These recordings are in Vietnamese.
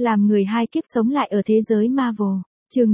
Làm người hai kiếp sống lại ở thế giới Marvel. Chương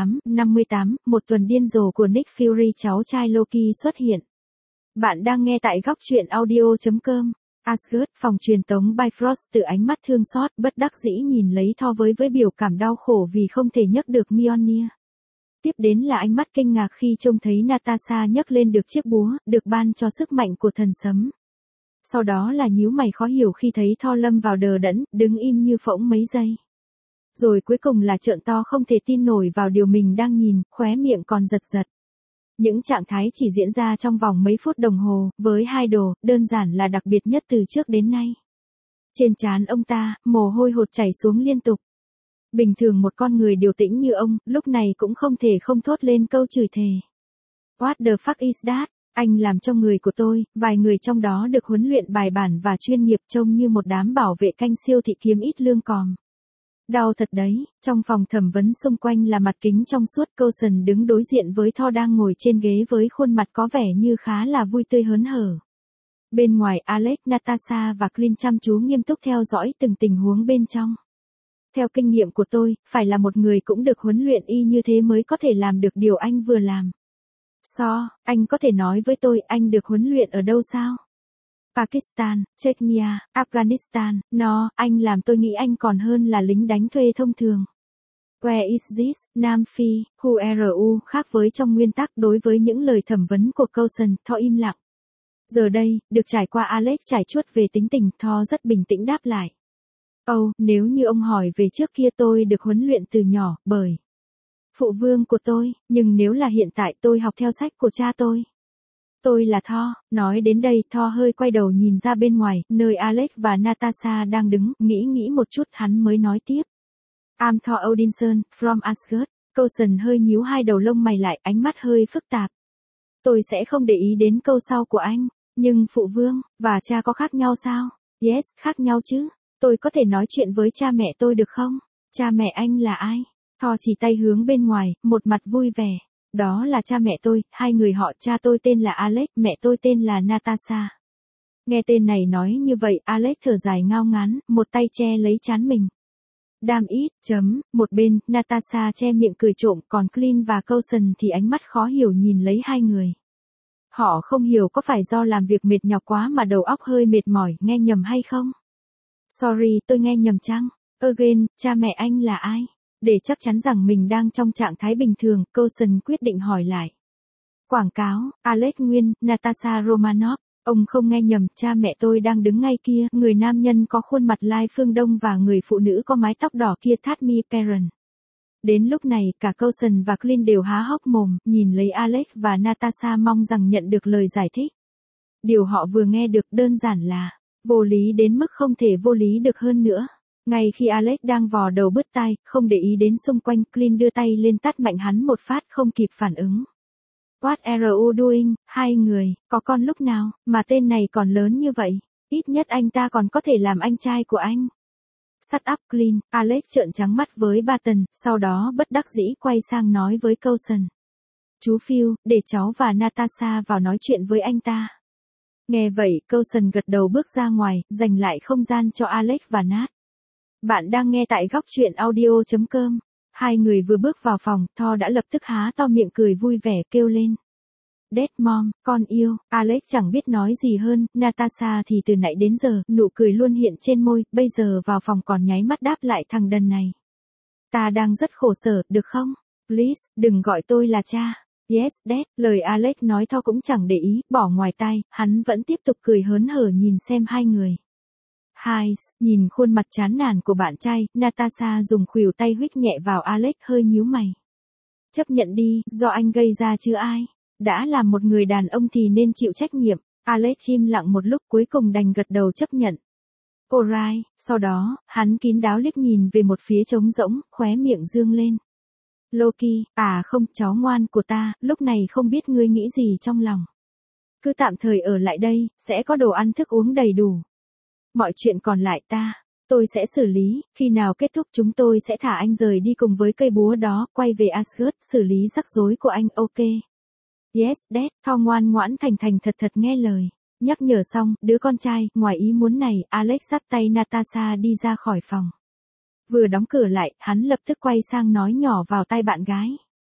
58, một tuần điên rồ của Nick Fury, cháu trai Loki xuất hiện. Bạn đang nghe tại góc truyện audio.com. Asgard, phòng truyền tống Bifrost từ ánh mắt thương xót bất đắc dĩ nhìn lấy Thor với biểu cảm đau khổ vì không thể nhấc được Mjolnir. Tiếp đến là ánh mắt kinh ngạc khi trông thấy Natasha nhấc lên được chiếc búa, được ban cho sức mạnh của thần sấm. Sau đó là nhíu mày khó hiểu khi thấy Thor lâm vào đờ đẫn, đứng im như phỗng mấy giây. Rồi cuối cùng là trợn to không thể tin nổi vào điều mình đang nhìn, khóe miệng còn giật giật. Những trạng thái chỉ diễn ra trong vòng mấy phút đồng hồ, với hai đồ, đơn giản là đặc biệt nhất từ trước đến nay. Trên trán ông ta, mồ hôi hột chảy xuống liên tục. Bình thường một con người điềm tĩnh như ông, lúc này cũng không thể không thốt lên câu chửi thề. What the fuck is that? Anh làm cho người của tôi, vài người trong đó được huấn luyện bài bản và chuyên nghiệp trông như một đám bảo vệ canh siêu thị kiếm ít lương còm. Đau thật đấy, trong phòng thẩm vấn xung quanh là mặt kính trong suốt, Coulson đứng đối diện với Thor đang ngồi trên ghế với khuôn mặt có vẻ như khá là vui tươi hớn hở. Bên ngoài Alex, Natasha và Clint chăm chú nghiêm túc theo dõi từng tình huống bên trong. Theo kinh nghiệm của tôi, phải là một người cũng được huấn luyện y như thế mới có thể làm được điều anh vừa làm. Anh có thể nói với tôi anh được huấn luyện ở đâu sao? Pakistan, Chechnya, Afghanistan, anh làm tôi nghĩ anh còn hơn là lính đánh thuê thông thường. Where is this, Nam Phi, who khác với trong nguyên tắc đối với những lời thẩm vấn của Coulson, Thor im lặng. Giờ đây, được trải qua Alex trải chuốt về tính tình, Thor rất bình tĩnh đáp lại. Nếu như ông hỏi về trước kia tôi được huấn luyện từ nhỏ, bởi phụ vương của tôi, nhưng nếu là hiện tại tôi học theo sách của cha tôi. Tôi là Thor. Nói đến đây Thor hơi quay đầu nhìn ra bên ngoài, nơi Alex và Natasha đang đứng, nghĩ một chút hắn mới nói tiếp. I'm Thor Odinson, from Asgard. Coulson hơi nhíu hai đầu lông mày lại, ánh mắt hơi phức tạp. Tôi sẽ không để ý đến câu sau của anh, nhưng phụ vương, và cha có khác nhau sao? Yes, khác nhau chứ. Tôi có thể nói chuyện với cha mẹ tôi được không? Cha mẹ anh là ai? Thor chỉ tay hướng bên ngoài, một mặt vui vẻ. Đó là cha mẹ tôi, hai người họ, cha tôi tên là Alex, mẹ tôi tên là Natasha. Nghe tên này nói như vậy, Alex thở dài ngao ngán, một tay che lấy trán mình. Một bên, Natasha che miệng cười trộm, còn Clint và Coulson thì ánh mắt khó hiểu nhìn lấy hai người. Họ không hiểu có phải do làm việc mệt nhọc quá mà đầu óc hơi mệt mỏi, nghe nhầm hay không? Sorry, tôi nghe nhầm chăng? Again, cha mẹ anh là ai? Để chắc chắn rằng mình đang trong trạng thái bình thường, Coulson quyết định hỏi lại. Quảng cáo, Alex Nguyên, Natasha Romanoff. Ông không nghe nhầm, cha mẹ tôi đang đứng ngay kia, người nam nhân có khuôn mặt lai phương Đông và người phụ nữ có mái tóc đỏ kia, Thadmi Perrin. Đến lúc này, cả Coulson và Clint đều há hốc mồm, nhìn lấy Alex và Natasha mong rằng nhận được lời giải thích. Điều họ vừa nghe được đơn giản là vô lý đến mức không thể vô lý được hơn nữa. Ngay khi Alex đang vò đầu bứt tai, không để ý đến xung quanh, Clint đưa tay lên tát mạnh hắn một phát, không kịp phản ứng. What are you doing, hai người, có con lúc nào, mà tên này còn lớn như vậy, ít nhất anh ta còn có thể làm anh trai của anh. Shut up Clint, Alex trợn trắng mắt với Barton, sau đó bất đắc dĩ quay sang nói với Coulson. Chú Phil, để cháu và Natasha vào nói chuyện với anh ta. Nghe vậy, Coulson gật đầu bước ra ngoài, dành lại không gian cho Alex và Nat. Bạn đang nghe tại góc truyện audio.com. Hai người vừa bước vào phòng, Thor đã lập tức há to miệng cười vui vẻ kêu lên. Dead mom, con yêu, Alex chẳng biết nói gì hơn, Natasha thì từ nãy đến giờ, nụ cười luôn hiện trên môi, bây giờ vào phòng còn nháy mắt đáp lại thằng đần này. Ta đang rất khổ sở, được không? Please, đừng gọi tôi là cha. Yes, Dad, lời Alex nói Thor cũng chẳng để ý, bỏ ngoài tai, hắn vẫn tiếp tục cười hớn hở nhìn xem hai người. Nhìn khuôn mặt chán nản của bạn trai, Natasha dùng khuỷu tay huých nhẹ vào Alex, hơi nhíu mày. Chấp nhận đi, do anh gây ra chứ ai. Đã là một người đàn ông thì nên chịu trách nhiệm. Alex im lặng một lúc cuối cùng đành gật đầu chấp nhận. Alright, sau đó, hắn kín đáo liếc nhìn về một phía trống rỗng, khóe miệng dương lên. Loki, không, cháu ngoan của ta, lúc này không biết ngươi nghĩ gì trong lòng. Cứ tạm thời ở lại đây, sẽ có đồ ăn thức uống đầy đủ. Mọi chuyện còn lại tôi sẽ xử lý, khi nào kết thúc chúng tôi sẽ thả anh rời đi cùng với cây búa đó, quay về Asgard, xử lý rắc rối của anh, ok. Yes, Dad, Thor ngoan ngoãn thành thật nghe lời. Nhắc nhở xong, đứa con trai, ngoài ý muốn này, Alex dắt tay Natasha đi ra khỏi phòng. Vừa đóng cửa lại, hắn lập tức quay sang nói nhỏ vào tai bạn gái.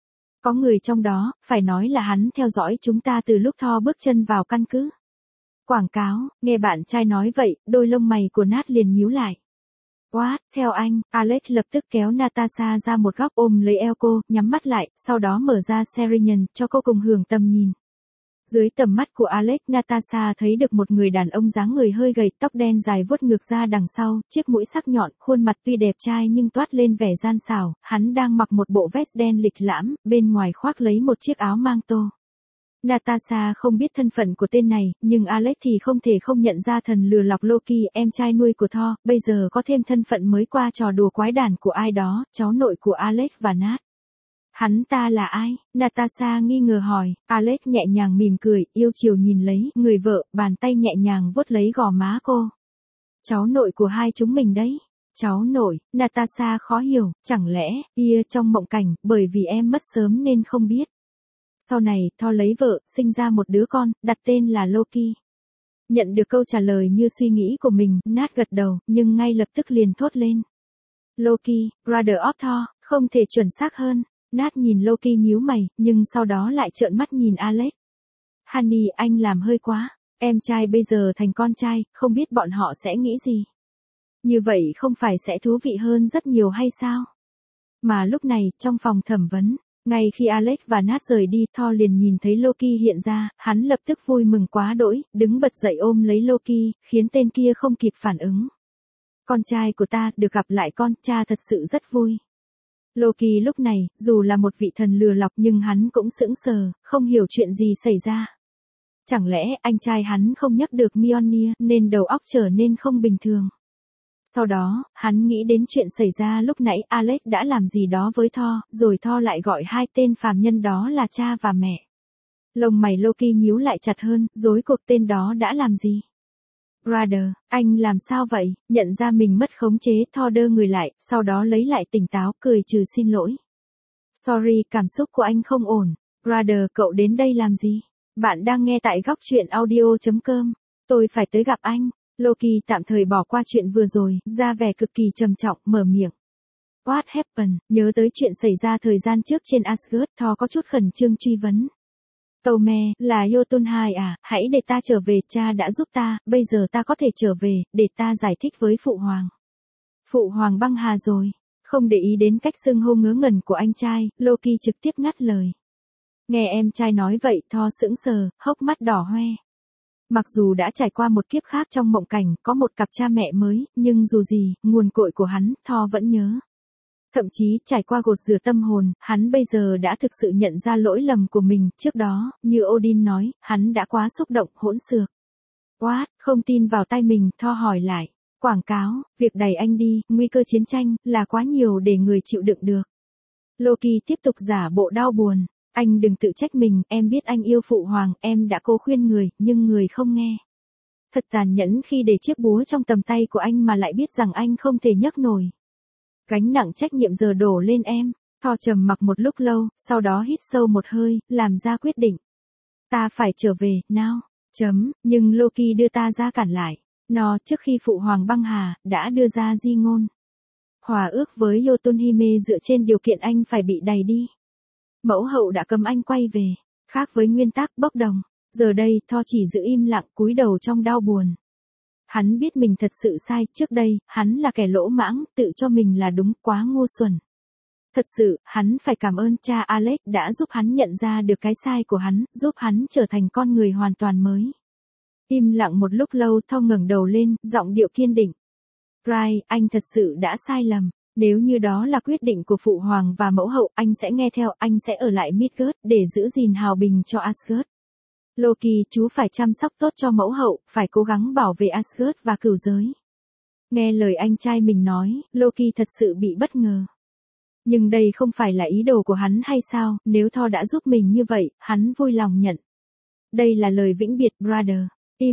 Có người trong đó, phải nói là hắn theo dõi chúng ta từ lúc Thor bước chân vào căn cứ. Quảng cáo, nghe bạn trai nói vậy, đôi lông mày của Nat liền nhíu lại. What, theo anh, Alex lập tức kéo Natasha ra một góc ôm lấy eo cô, nhắm mắt lại, sau đó mở ra Serenian, cho cô cùng hưởng tầm nhìn. Dưới tầm mắt của Alex, Natasha thấy được một người đàn ông dáng người hơi gầy, tóc đen dài vuốt ngược ra đằng sau, chiếc mũi sắc nhọn, khuôn mặt tuy đẹp trai nhưng toát lên vẻ gian xảo, hắn đang mặc một bộ vest đen lịch lãm, bên ngoài khoác lấy một chiếc áo mang tô. Natasha không biết thân phận của tên này, nhưng Alex thì không thể không nhận ra thần lừa lọc Loki, em trai nuôi của Thor, bây giờ có thêm thân phận mới qua trò đùa quái đản của ai đó, cháu nội của Alex và Nat. Hắn ta là ai? Natasha nghi ngờ hỏi, Alex nhẹ nhàng mỉm cười, yêu chiều nhìn lấy người vợ, bàn tay nhẹ nhàng vuốt lấy gò má cô. Cháu nội của hai chúng mình đấy. Cháu nội, Natasha khó hiểu, chẳng lẽ, trong mộng cảnh, bởi vì em mất sớm nên không biết. Sau này, Thor lấy vợ, sinh ra một đứa con, đặt tên là Loki. Nhận được câu trả lời như suy nghĩ của mình, Nat gật đầu, nhưng ngay lập tức liền thốt lên. Loki, brother of Thor, không thể chuẩn xác hơn. Nat nhìn Loki nhíu mày, nhưng sau đó lại trợn mắt nhìn Alex. Honey, anh làm hơi quá. Em trai bây giờ thành con trai, không biết bọn họ sẽ nghĩ gì. Như vậy không phải sẽ thú vị hơn rất nhiều hay sao? Mà lúc này, trong phòng thẩm vấn, ngay khi Alex và Nat rời đi, Thor liền nhìn thấy Loki hiện ra, hắn lập tức vui mừng quá đỗi, đứng bật dậy ôm lấy Loki, khiến tên kia không kịp phản ứng. Con trai của ta, được gặp lại con, cha thật sự rất vui. Loki lúc này, dù là một vị thần lừa lọc nhưng hắn cũng sững sờ, không hiểu chuyện gì xảy ra. Chẳng lẽ anh trai hắn không nhắc được Mjolnir nên đầu óc trở nên không bình thường. Sau đó, hắn nghĩ đến chuyện xảy ra lúc nãy Alex đã làm gì đó với Thor, rồi Thor lại gọi hai tên phàm nhân đó là cha và mẹ. Lông mày Loki nhíu lại chặt hơn, rối cuộc tên đó đã làm gì? Brother, anh làm sao vậy? Nhận ra mình mất khống chế, Thor đơ người lại, sau đó lấy lại tỉnh táo, cười trừ xin lỗi. Sorry, cảm xúc của anh không ổn. Brother, cậu đến đây làm gì? Bạn đang nghe tại góc truyện audio.com. Tôi phải tới gặp anh. Loki tạm thời bỏ qua chuyện vừa rồi, ra vẻ cực kỳ trầm trọng, mở miệng. What happened? Nhớ tới chuyện xảy ra thời gian trước trên Asgard, Thor có chút khẩn trương truy vấn. Tome, là Jotunheim à, hãy để ta trở về, cha đã giúp ta, bây giờ ta có thể trở về, để ta giải thích với Phụ Hoàng. Phụ Hoàng băng hà rồi. Không để ý đến cách xưng hô ngớ ngẩn của anh trai, Loki trực tiếp ngắt lời. Nghe em trai nói vậy, Thor sững sờ, hốc mắt đỏ hoe. Mặc dù đã trải qua một kiếp khác trong mộng cảnh, có một cặp cha mẹ mới, nhưng dù gì, nguồn cội của hắn, Thor vẫn nhớ. Thậm chí, trải qua gột rửa tâm hồn, hắn bây giờ đã thực sự nhận ra lỗi lầm của mình, trước đó, như Odin nói, hắn đã quá xúc động, hỗn xược. What, không tin vào tai mình, Thor hỏi lại. Quảng cáo, việc đẩy anh đi, nguy cơ chiến tranh, là quá nhiều để người chịu đựng được. Loki tiếp tục giả bộ đau buồn. Anh đừng tự trách mình, em biết anh yêu Phụ Hoàng, em đã cố khuyên người, nhưng người không nghe. Thật tàn nhẫn khi để chiếc búa trong tầm tay của anh mà lại biết rằng anh không thể nhấc nổi. Gánh nặng trách nhiệm giờ đổ lên em. Thor trầm mặc một lúc lâu, sau đó hít sâu một hơi, làm ra quyết định. Ta phải trở về, nào. Nhưng Loki đưa ta ra cản lại. Nó, trước khi Phụ Hoàng băng hà, đã đưa ra di ngôn. Hòa ước với Jotunheim dựa trên điều kiện anh phải bị đày đi. Mẫu hậu đã cấm anh quay về. Khác với nguyên tắc bốc đồng. Giờ đây, Thor chỉ giữ im lặng, cúi đầu trong đau buồn. Hắn biết mình thật sự sai, trước đây, hắn là kẻ lỗ mãng, tự cho mình là đúng, quá ngu xuẩn. Thật sự, hắn phải cảm ơn cha Alex đã giúp hắn nhận ra được cái sai của hắn, giúp hắn trở thành con người hoàn toàn mới. Im lặng một lúc lâu, Thor ngẩng đầu lên, giọng điệu kiên định. Brian, anh thật sự đã sai lầm. Nếu như đó là quyết định của Phụ Hoàng và Mẫu hậu, anh sẽ nghe theo, anh sẽ ở lại Midgard, để giữ gìn hào bình cho Asgard. Loki, chú phải chăm sóc tốt cho Mẫu hậu, phải cố gắng bảo vệ Asgard và cửu giới. Nghe lời anh trai mình nói, Loki thật sự bị bất ngờ. Nhưng đây không phải là ý đồ của hắn hay sao, nếu Thor đã giúp mình như vậy, hắn vui lòng nhận. Đây là lời vĩnh biệt, brother.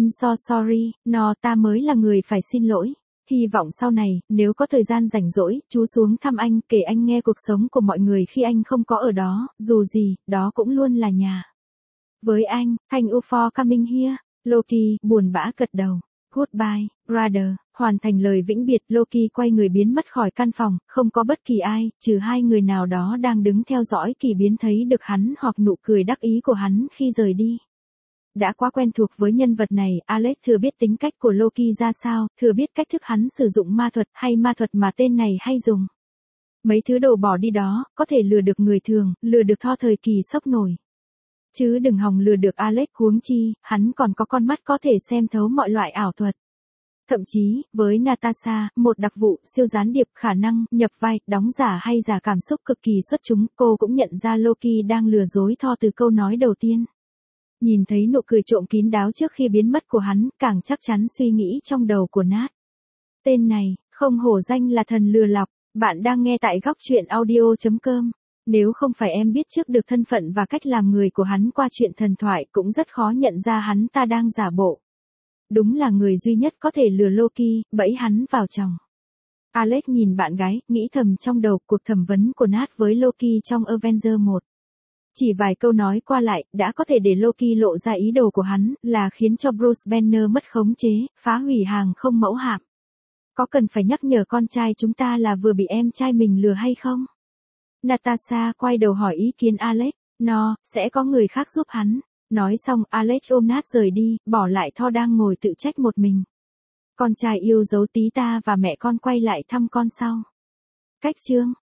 Sorry, ta mới là người phải xin lỗi. Hy vọng sau này, nếu có thời gian rảnh rỗi, chú xuống thăm anh, kể anh nghe cuộc sống của mọi người khi anh không có ở đó, dù gì, đó cũng luôn là nhà. Với anh, thank you for coming here, Loki, buồn bã gật đầu. Goodbye, brother. Hoàn thành lời vĩnh biệt, Loki quay người biến mất khỏi căn phòng, không có bất kỳ ai, trừ hai người nào đó đang đứng theo dõi kỳ biến thấy được hắn hoặc nụ cười đắc ý của hắn khi rời đi. Đã quá quen thuộc với nhân vật này, Alex thừa biết tính cách của Loki ra sao, thừa biết cách thức hắn sử dụng ma thuật hay ma thuật mà tên này hay dùng. Mấy thứ đồ bỏ đi đó, có thể lừa được người thường, lừa được Thor thời kỳ sốc nổi. Chứ đừng hòng lừa được Alex, huống chi, hắn còn có con mắt có thể xem thấu mọi loại ảo thuật. Thậm chí, với Natasha, một đặc vụ, siêu gián điệp, khả năng, nhập vai, đóng giả hay giả cảm xúc cực kỳ xuất chúng, cô cũng nhận ra Loki đang lừa dối Thor từ câu nói đầu tiên. Nhìn thấy nụ cười trộm kín đáo trước khi biến mất của hắn, càng chắc chắn suy nghĩ trong đầu của Nat. Tên này, không hổ danh là thần lừa lọc. Bạn đang nghe tại góc truyện audio.com. Nếu không phải em biết trước được thân phận và cách làm người của hắn qua chuyện thần thoại, cũng rất khó nhận ra hắn ta đang giả bộ. Đúng là người duy nhất có thể lừa Loki, bẫy hắn vào chồng. Alex nhìn bạn gái, nghĩ thầm trong đầu cuộc thẩm vấn của Nat với Loki trong Avenger 1. Chỉ vài câu nói qua lại, đã có thể để Loki lộ ra ý đồ của hắn, là khiến cho Bruce Banner mất khống chế, phá hủy hàng không mẫu hạm. Có cần phải nhắc nhở con trai chúng ta là vừa bị em trai mình lừa hay không? Natasha quay đầu hỏi ý kiến Alex. Nó, sẽ có người khác giúp hắn. Nói xong Alex ôm Nat rời đi, bỏ lại Thor đang ngồi tự trách một mình. Con trai yêu dấu tí ta và mẹ con quay lại thăm con sau. Cách chương